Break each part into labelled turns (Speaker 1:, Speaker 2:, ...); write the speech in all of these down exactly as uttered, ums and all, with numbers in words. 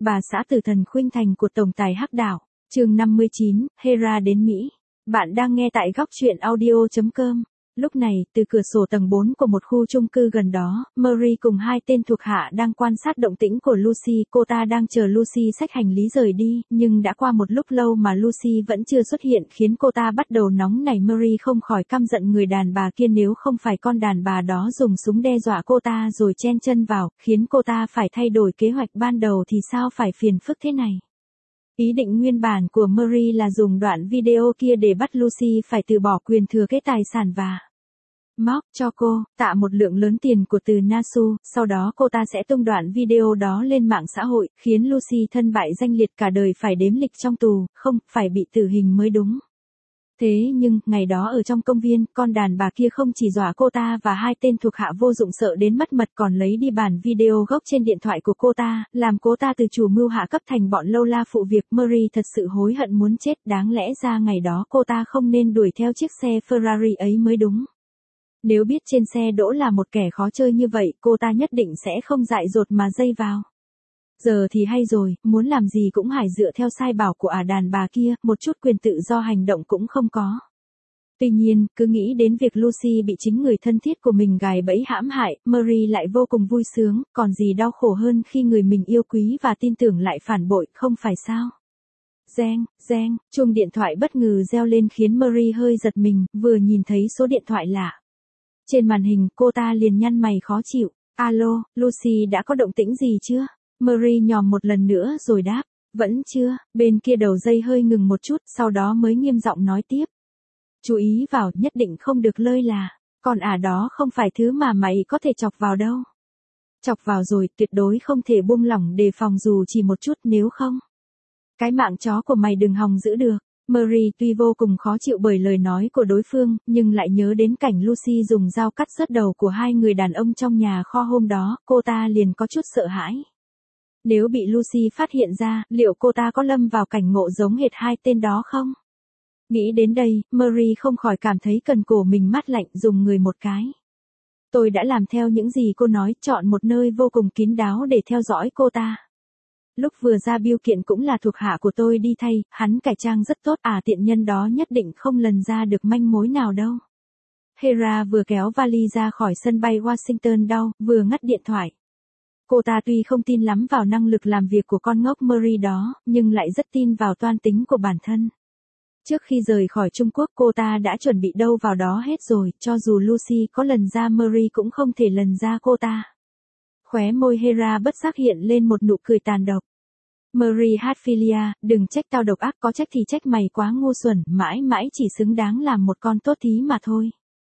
Speaker 1: bà xã tử thần khuynh thành của tổng tài Hắc Đảo. Chương năm mươi chín, Hera đến Mỹ. Bạn đang nghe tại góc truyện audio chấm com. Lúc này, từ cửa sổ tầng bốn của một khu chung cư gần đó, Marie cùng hai tên thuộc hạ đang quan sát động tĩnh của Lucy. Cô ta đang chờ Lucy xách hành lý rời đi, nhưng đã qua một lúc lâu mà Lucy vẫn chưa xuất hiện, khiến cô ta bắt đầu nóng nảy. Marie không khỏi căm giận người đàn bà kia, nếu không phải con đàn bà đó dùng súng đe dọa cô ta rồi chen chân vào, khiến cô ta phải thay đổi kế hoạch ban đầu thì sao phải phiền phức thế này. Ý định nguyên bản của Marie là dùng đoạn video kia để bắt Lucy phải từ bỏ quyền thừa kế tài sản và móc cho cô tạ một lượng lớn tiền của từ Nasu, sau đó cô ta sẽ tung đoạn video đó lên mạng xã hội, khiến Lucy thân bại danh liệt cả đời phải đếm lịch trong tù, không, phải bị tử hình mới đúng. Thế nhưng, ngày đó ở trong công viên, con đàn bà kia không chỉ dọa cô ta và hai tên thuộc hạ vô dụng sợ đến mất mật, còn lấy đi bản video gốc trên điện thoại của cô ta, làm cô ta từ chủ mưu hạ cấp thành bọn lâu la phụ việc. Marie thật sự hối hận muốn chết, đáng lẽ ra ngày đó cô ta không nên đuổi theo chiếc xe Ferrari ấy mới đúng. Nếu biết trên xe đỗ là một kẻ khó chơi như vậy, cô ta nhất định sẽ không dại dột mà dây vào. Giờ thì hay rồi, muốn làm gì cũng phải dựa theo sai bảo của ả đàn bà kia, một chút quyền tự do hành động cũng không có. Tuy nhiên, cứ nghĩ đến việc Lucy bị chính người thân thiết của mình gài bẫy hãm hại, Marie lại vô cùng vui sướng, còn gì đau khổ hơn khi người mình yêu quý và tin tưởng lại phản bội, không phải sao? Reng, reng, chuông điện thoại bất ngờ reo lên khiến Marie hơi giật mình, vừa nhìn thấy số điện thoại lạ trên màn hình, cô ta liền nhăn mày khó chịu. Alo, Lucy đã có động tĩnh gì chưa? Marie nhòm một lần nữa rồi đáp. Vẫn chưa. Bên kia đầu dây hơi ngừng một chút, sau đó mới nghiêm giọng nói tiếp. Chú ý vào, nhất định không được lơi là. Còn ả đó không phải thứ mà mày có thể chọc vào đâu. Chọc vào rồi, tuyệt đối không thể buông lỏng đề phòng dù chỉ một chút, nếu không. Cái mạng chó của mày đừng hòng giữ được. Marie tuy vô cùng khó chịu bởi lời nói của đối phương, nhưng lại nhớ đến cảnh Lucy dùng dao cắt rớt đầu của hai người đàn ông trong nhà kho hôm đó, cô ta liền có chút sợ hãi. Nếu bị Lucy phát hiện ra, liệu cô ta có lâm vào cảnh ngộ giống hệt hai tên đó không? Nghĩ đến đây, Marie không khỏi cảm thấy cần cổ mình mát lạnh, dùng người một cái. Tôi đã làm theo những gì cô nói, chọn một nơi vô cùng kín đáo để theo dõi cô ta. Lúc vừa ra biêu kiện cũng là thuộc hạ của tôi đi thay, hắn cải trang rất tốt, à tiện nhân đó nhất định không lần ra được manh mối nào đâu. Hera vừa kéo vali ra khỏi sân bay Washington đau, vừa ngắt điện thoại. Cô ta tuy không tin lắm vào năng lực làm việc của con ngốc Marie đó, nhưng lại rất tin vào toan tính của bản thân. Trước khi rời khỏi Trung Quốc cô ta đã chuẩn bị đâu vào đó hết rồi, cho dù Lucy có lần ra Marie cũng không thể lần ra cô ta. Khóe môi Hera bất giác hiện lên một nụ cười tàn độc. Marie Hatfilia, đừng trách tao độc ác, có trách thì trách mày quá ngu xuẩn, mãi mãi chỉ xứng đáng làm một con tốt thí mà thôi.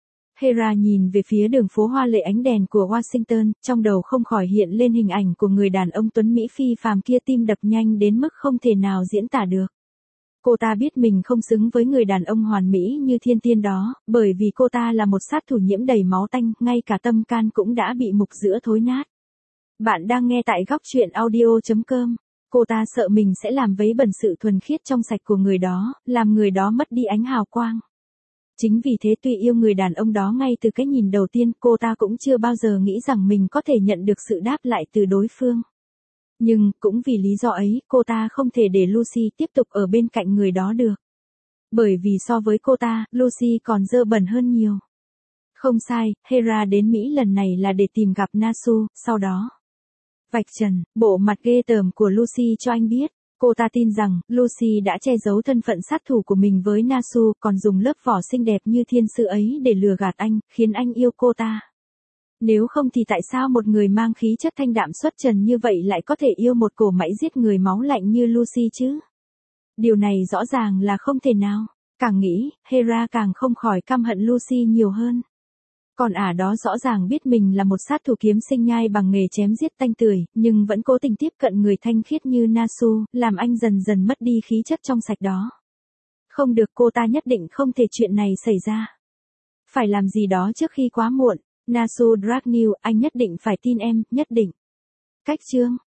Speaker 1: Hera nhìn về phía đường phố hoa lệ ánh đèn của Washington, trong đầu không khỏi hiện lên hình ảnh của người đàn ông tuấn Mỹ phi phàm kia, tim đập nhanh đến mức không thể nào diễn tả được. Cô ta biết mình không xứng với người đàn ông hoàn mỹ như thiên tiên đó, bởi vì cô ta là một sát thủ nhiễm đầy máu tanh, ngay cả tâm can cũng đã bị mục giữa thối nát. Bạn đang nghe tại góc truyện audio chấm com. Cô ta sợ mình sẽ làm vấy bẩn sự thuần khiết trong sạch của người đó, làm người đó mất đi ánh hào quang. Chính vì thế tuy yêu người đàn ông đó ngay từ cái nhìn đầu tiên, cô ta cũng chưa bao giờ nghĩ rằng mình có thể nhận được sự đáp lại từ đối phương. Nhưng, cũng vì lý do ấy, cô ta không thể để Lucy tiếp tục ở bên cạnh người đó được. Bởi vì so với cô ta, Lucy còn dơ bẩn hơn nhiều. Không sai, Hera đến Mỹ lần này là để tìm gặp Nasu, sau đó vạch trần bộ mặt ghê tởm của Lucy cho anh biết. Cô ta tin rằng, Lucy đã che giấu thân phận sát thủ của mình với Nasu, còn dùng lớp vỏ xinh đẹp như thiên sứ ấy để lừa gạt anh, khiến anh yêu cô ta. Nếu không thì tại sao một người mang khí chất thanh đạm xuất trần như vậy lại có thể yêu một cổ mãy giết người máu lạnh như Lucy chứ? Điều này rõ ràng là không thể nào. Càng nghĩ, Hera càng không khỏi căm hận Lucy nhiều hơn. Còn ả đó rõ ràng biết mình là một sát thủ kiếm sinh nhai bằng nghề chém giết tanh tưởi, nhưng vẫn cố tình tiếp cận người thanh khiết như Nasu, làm anh dần dần mất đi khí chất trong sạch đó. Không được, cô ta nhất định không thể chuyện này xảy ra. Phải làm gì đó trước khi quá muộn. Nasu Dragnew, anh nhất định phải tin em, nhất định. Cách chương